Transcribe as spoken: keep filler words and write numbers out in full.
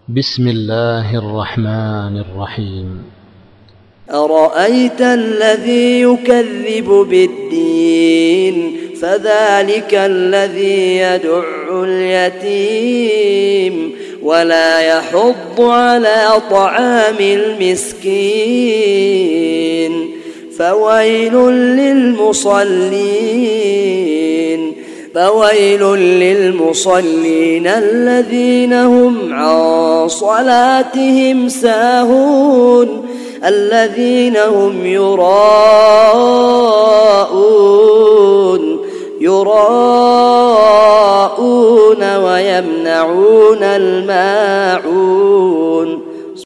بسم الله الرحمن الرحيم. أرأيت الذي يكذب بالدين فذلك الذي يدع اليتيم ولا يحض على طعام المسكين فويل للمصلين فويل للمصلين الذين هم عن صلاتهم ساهون الذين هم يراءون يراءون ويمنعون الماعون